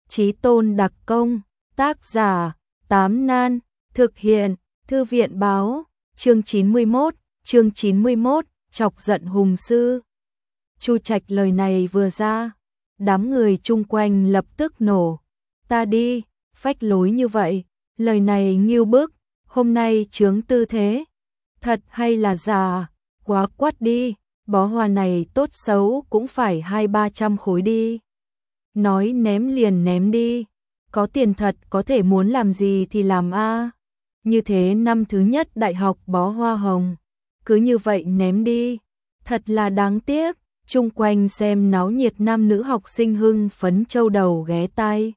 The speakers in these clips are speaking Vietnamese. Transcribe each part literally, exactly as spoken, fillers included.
Chí tôn đặc công, tác giả, Tám Nan, thực hiện, Thư viện báo, chương chín mươi mốt, chương chín mươi mốt, chọc giận hùng sư. Chu Trạch lời này vừa ra, đám người chung quanh lập tức nổ. Ta đi, phách lối như vậy, lời này nghiêu bức, hôm nay chướng tư thế. Thật hay là giả, quá quát đi, bó hoa này tốt xấu cũng phải hai ba trăm khối đi. Nói ném liền ném đi, có tiền thật có thể muốn làm gì thì làm a. Như thế năm thứ nhất đại học bó hoa hồng, cứ như vậy ném đi, thật là đáng tiếc. Chung quanh xem náo nhiệt nam nữ học sinh hưng phấn châu đầu ghé tai.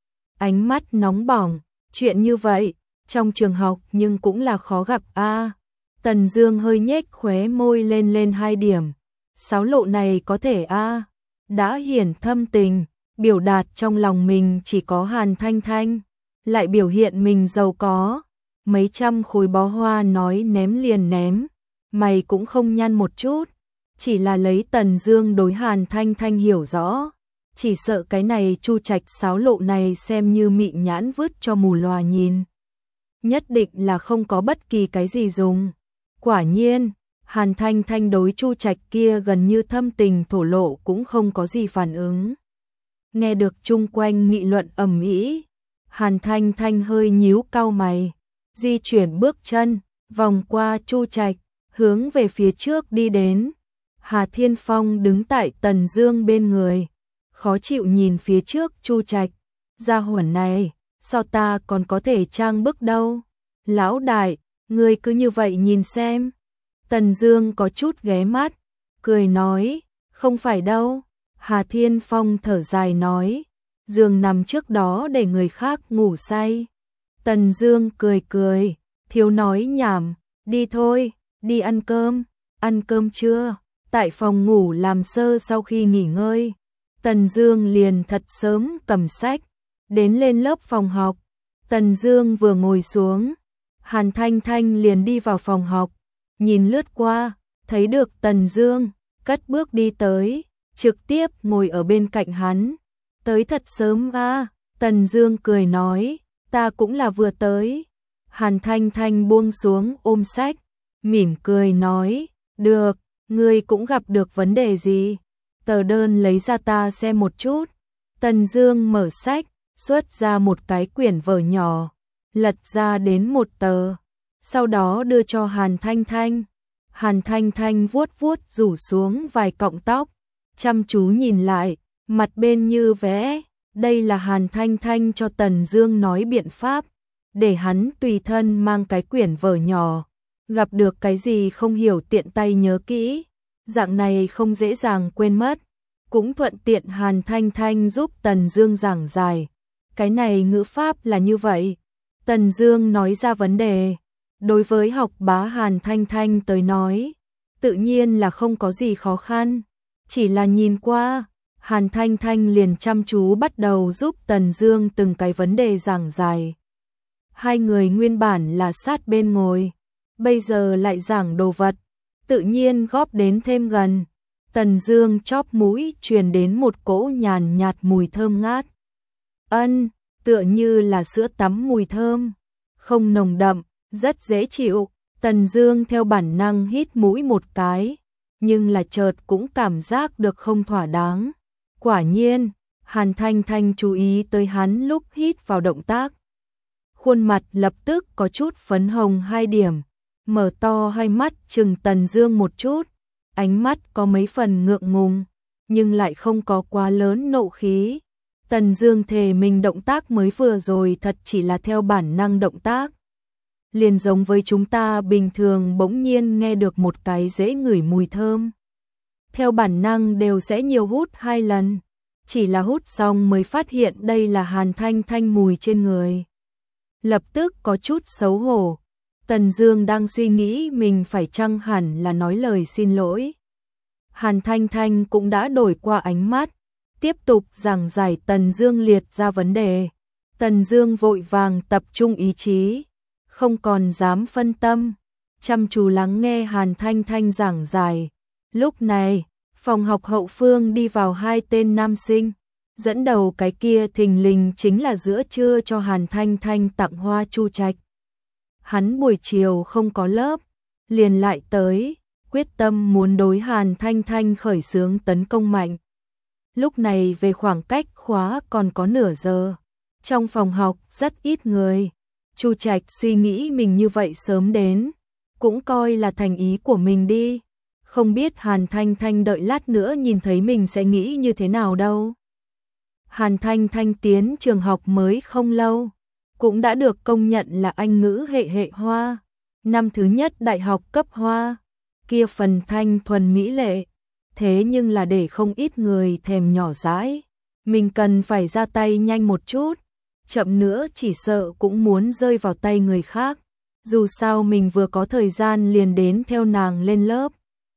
Ánh mắt nóng bỏng, chuyện như vậy, trong trường học nhưng cũng là khó gặp a. Tần Dương hơi nhếch khóe môi lên lên hai điểm. Sáo lộ này có thể a, đã hiển thâm tình, biểu đạt trong lòng mình chỉ có Hàn Thanh Thanh, lại biểu hiện mình giàu có, mấy trăm khối bó hoa nói ném liền ném, mày cũng không nhăn một chút. Chỉ là lấy Tần Dương đối Hàn Thanh Thanh hiểu rõ, chỉ sợ cái này Chu Trạch sáo lộ này xem như mị nhãn vứt cho mù lòa nhìn. Nhất định là không có bất kỳ cái gì dùng. Quả nhiên, Hàn Thanh Thanh đối Chu Trạch kia gần như thâm tình thổ lộ cũng không có gì phản ứng. Nghe được chung quanh nghị luận ầm ĩ, Hàn Thanh Thanh hơi nhíu cau mày, di chuyển bước chân, vòng qua Chu Trạch, hướng về phía trước đi đến. Hà Thiên Phong đứng tại Tần Dương bên người, khó chịu nhìn phía trước Chu Trạch, gia hỏa này, sao ta còn có thể trang bức đâu? Lão đại, ngươi cứ như vậy nhìn xem. Tần Dương có chút ghé mắt, cười nói, không phải đâu. Hà Thiên Phong thở dài nói, giường nằm trước đó để người khác ngủ say. Tần Dương cười cười, thiếu nói nhảm, đi thôi, đi ăn cơm. Ăn cơm chưa? Tại phòng ngủ làm sơ sau khi nghỉ ngơi, Tần Dương liền thật sớm cầm sách, đến lên lớp phòng học. Tần Dương vừa ngồi xuống, Hàn Thanh Thanh liền đi vào phòng học, nhìn lướt qua, thấy được Tần Dương, cất bước đi tới, trực tiếp ngồi ở bên cạnh hắn. Tới thật sớm a. Tần Dương cười nói, ta cũng là vừa tới. Hàn Thanh Thanh buông xuống ôm sách, mỉm cười nói, được. Ngươi cũng gặp được vấn đề gì? Tờ đơn lấy ra ta xem một chút. Tần Dương mở sách, xuất ra một cái quyển vở nhỏ, lật ra đến một tờ, sau đó đưa cho Hàn Thanh Thanh. Hàn Thanh Thanh vuốt vuốt rủ xuống vài cọng tóc, chăm chú nhìn lại, mặt bên như vẽ. Đây là Hàn Thanh Thanh cho Tần Dương nói biện pháp, để hắn tùy thân mang cái quyển vở nhỏ. Gặp được cái gì không hiểu tiện tay nhớ kỹ, dạng này không dễ dàng quên mất. Cũng thuận tiện Hàn Thanh Thanh giúp Tần Dương giảng giải. Cái này ngữ pháp là như vậy. Tần Dương nói ra vấn đề. Đối với học bá Hàn Thanh Thanh tới nói, tự nhiên là không có gì khó khăn. Chỉ là nhìn qua, Hàn Thanh Thanh liền chăm chú bắt đầu giúp Tần Dương từng cái vấn đề giảng giải. Hai người nguyên bản là sát bên ngồi, bây giờ lại giảng đồ vật, tự nhiên góp đến thêm gần. Tần Dương chóp mũi truyền đến một cỗ nhàn nhạt mùi thơm ngát. Ân, tựa như là sữa tắm mùi thơm, không nồng đậm, rất dễ chịu. Tần Dương theo bản năng hít mũi một cái, nhưng là chợt cũng cảm giác được không thỏa đáng. Quả nhiên, Hàn Thanh Thanh chú ý tới hắn lúc hít vào động tác. Khuôn mặt lập tức có chút phấn hồng hai điểm, mở to hai mắt trừng Tần Dương một chút, ánh mắt có mấy phần ngượng ngùng, nhưng lại không có quá lớn nộ khí. Tần Dương thề mình động tác mới vừa rồi thật chỉ là theo bản năng động tác. Liền giống với chúng ta bình thường bỗng nhiên nghe được một cái dễ ngửi mùi thơm, theo bản năng đều sẽ nhiều hút hai lần, chỉ là hút xong mới phát hiện đây là Hàn Thanh Thanh mùi trên người. Lập tức có chút xấu hổ. Tần Dương đang suy nghĩ mình phải chăng hẳn là nói lời xin lỗi. Hàn Thanh Thanh cũng đã đổi qua ánh mắt, tiếp tục giảng giải. Tần Dương liệt ra vấn đề. Tần Dương vội vàng tập trung ý chí, không còn dám phân tâm, chăm chú lắng nghe Hàn Thanh Thanh giảng giải. Lúc này, phòng học hậu phương đi vào hai tên nam sinh, Dẫn đầu cái kia thình lình chính là giữa trưa cho Hàn Thanh Thanh tặng hoa Chu Trạch. Hắn buổi chiều không có lớp, liền lại tới, quyết tâm muốn đối Hàn Thanh Thanh khởi xướng tấn công mạnh. Lúc này về khoảng cách khóa còn có nửa giờ, trong phòng học rất ít người. Chu Trạch suy nghĩ mình như vậy sớm đến, cũng coi là thành ý của mình đi. Không biết Hàn Thanh Thanh đợi lát nữa nhìn thấy mình sẽ nghĩ như thế nào đâu. Hàn Thanh Thanh tiến trường học mới không lâu, cũng đã được công nhận là Anh ngữ hệ hệ Hoa, năm thứ nhất đại học cấp Hoa, kia phần thanh thuần mỹ lệ, thế nhưng là để không ít người thèm nhỏ dãi. Mình cần phải ra tay nhanh một chút, chậm nữa chỉ sợ cũng muốn rơi vào tay người khác. Dù sao mình vừa có thời gian liền đến theo nàng lên lớp,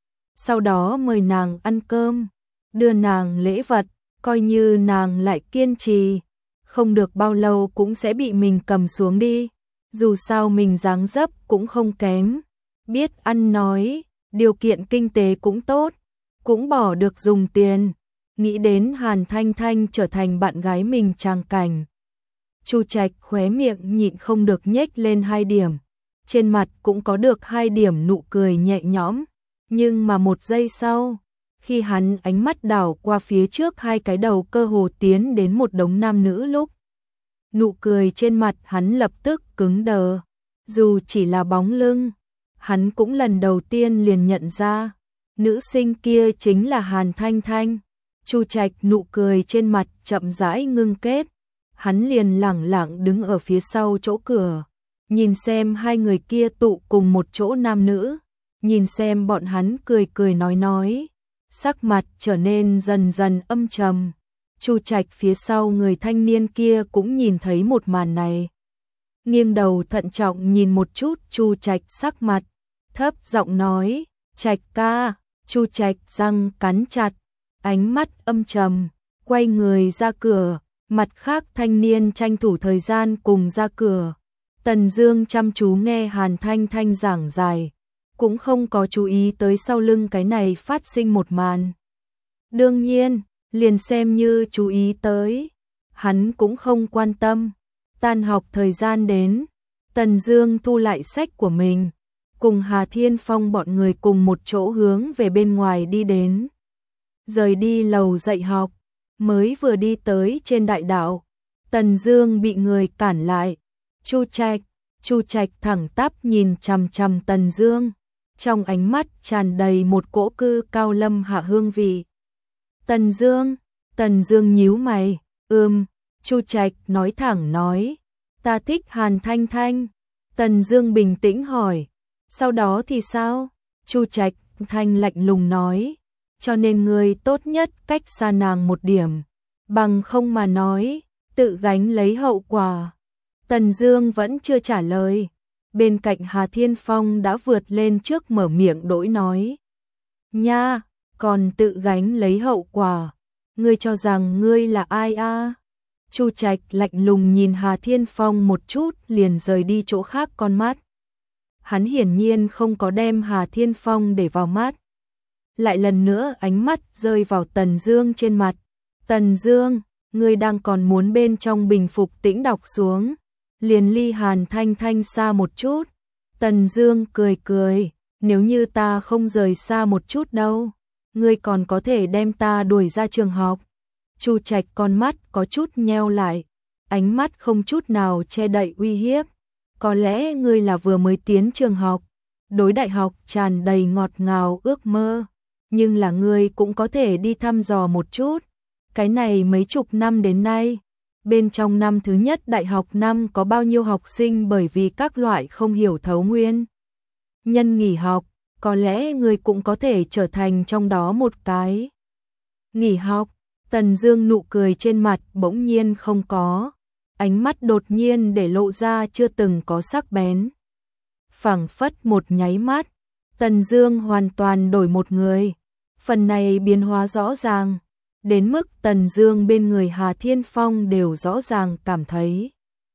sau đó mời nàng ăn cơm, đưa nàng lễ vật, coi như nàng lại kiên trì, không được bao lâu cũng sẽ bị mình cầm xuống đi. Dù sao mình dáng dấp cũng không kém, biết ăn nói, điều kiện kinh tế cũng tốt, cũng bỏ được dùng tiền. Nghĩ đến Hàn Thanh Thanh trở thành bạn gái mình tràng cảnh, Chu Trạch khóe miệng nhịn không được nhếch lên hai điểm, trên mặt cũng có được hai điểm nụ cười nhẹ nhõm. Nhưng mà một giây sau, khi hắn ánh mắt đảo qua phía trước hai cái đầu cơ hồ tiến đến một đống nam nữ lúc, nụ cười trên mặt hắn lập tức cứng đờ. Dù chỉ là bóng lưng, hắn cũng lần đầu tiên liền nhận ra, nữ sinh kia chính là Hàn Thanh Thanh. Chu Trạch nụ cười trên mặt chậm rãi ngưng kết, hắn liền lẳng lặng đứng ở phía sau chỗ cửa, nhìn xem hai người kia tụ cùng một chỗ nam nữ, nhìn xem bọn hắn cười cười nói nói, sắc mặt trở nên dần dần âm trầm. Chu Trạch phía sau người thanh niên kia cũng nhìn thấy một màn này, nghiêng đầu thận trọng nhìn một chút Chu Trạch sắc mặt, thấp giọng nói, Trạch ca. Chu Trạch răng cắn chặt, ánh mắt âm trầm, quay người ra cửa. Mặt khác thanh niên tranh thủ thời gian cùng ra cửa. Tần Dương chăm chú nghe Hàn Thanh Thanh giảng giải, cũng không có chú ý tới sau lưng cái này phát sinh một màn. Đương nhiên, liền xem như chú ý tới, hắn cũng không quan tâm. Tan học thời gian đến, Tần Dương thu lại sách của mình, cùng Hà Thiên Phong bọn người cùng một chỗ hướng về bên ngoài đi đến. Rời đi lầu dạy học, mới vừa đi tới trên đại đạo, Tần Dương bị người cản lại. Chu Trạch, Chu Trạch thẳng tắp nhìn chằm chằm Tần Dương, trong ánh mắt tràn đầy một cỗ cư cao lâm hạ hương vị. Tần Dương, Tần Dương nhíu mày, ừm, Chu Trạch nói thẳng nói, ta thích Hàn Thanh Thanh. Tần Dương bình tĩnh hỏi, sau đó thì sao? Chu Trạch thanh lạnh lùng nói, cho nên ngươi tốt nhất cách xa nàng một điểm, bằng không mà nói, tự gánh lấy hậu quả. Tần Dương vẫn chưa trả lời, bên cạnh Hà Thiên Phong đã vượt lên trước mở miệng đỗi nói, nha, còn tự gánh lấy hậu quả, ngươi cho rằng ngươi là ai a? À? Chu Trạch lạnh lùng nhìn Hà Thiên Phong một chút liền rời đi chỗ khác con mắt. Hắn hiển nhiên không có đem Hà Thiên Phong để vào mắt. Lại lần nữa ánh mắt rơi vào Tần Dương trên mặt. Tần Dương, ngươi đang còn muốn bên trong bình phục tĩnh đọc xuống, liền ly Hàn Thanh Thanh xa một chút. Tần Dương cười cười, nếu như ta không rời xa một chút đâu, ngươi còn có thể đem ta đuổi ra trường học. Chu Trạch con mắt có chút nheo lại, ánh mắt không chút nào che đậy uy hiếp. Có lẽ ngươi là vừa mới tiến trường học, đối đại học tràn đầy ngọt ngào ước mơ, nhưng là ngươi cũng có thể đi thăm dò một chút. Cái này mấy chục năm đến nay, bên trong năm thứ nhất đại học năm có bao nhiêu học sinh bởi vì các loại không hiểu thấu nguyên nhân nghỉ học, có lẽ ngươi cũng có thể trở thành trong đó một cái. Nghỉ học, Tần Dương nụ cười trên mặt bỗng nhiên không có, ánh mắt đột nhiên để lộ ra chưa từng có sắc bén. Phảng phất một nháy mắt, Tần Dương hoàn toàn đổi một người. Phần này biến hóa rõ ràng, đến mức Tần Dương bên người Hà Thiên Phong đều rõ ràng cảm thấy.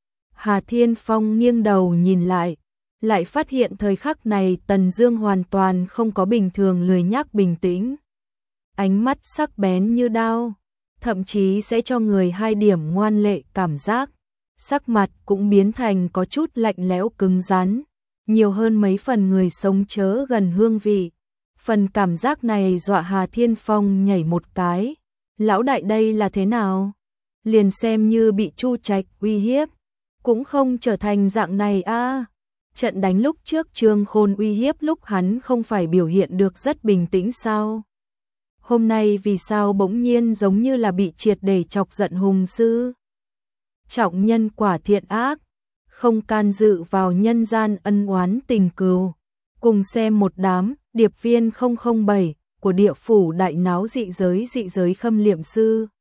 Hà Thiên Phong nghiêng đầu nhìn lại, lại phát hiện thời khắc này Tần Dương hoàn toàn không có bình thường lười nhác bình tĩnh. Ánh mắt sắc bén như đao, thậm chí sẽ cho người hai điểm ngoan lệ cảm giác. Sắc mặt cũng biến thành có chút lạnh lẽo cứng rắn, nhiều hơn mấy phần người sống chớ gần hương vị. Phần cảm giác này dọa Hà Thiên Phong nhảy một cái. Lão đại đây là thế nào? Liền xem như bị Chu Trạch uy hiếp, cũng không trở thành dạng này a. À. Trận đánh lúc trước Trương Khôn uy hiếp lúc hắn không phải biểu hiện được rất bình tĩnh sao? Hôm nay vì sao bỗng nhiên giống như là bị triệt để chọc giận hùng sư? Trọng nhân quả thiện ác, không can dự vào nhân gian ân oán tình cừu. Cùng xem một đám điệp viên không không bảy của địa phủ đại náo dị giới dị giới khâm liệm sư.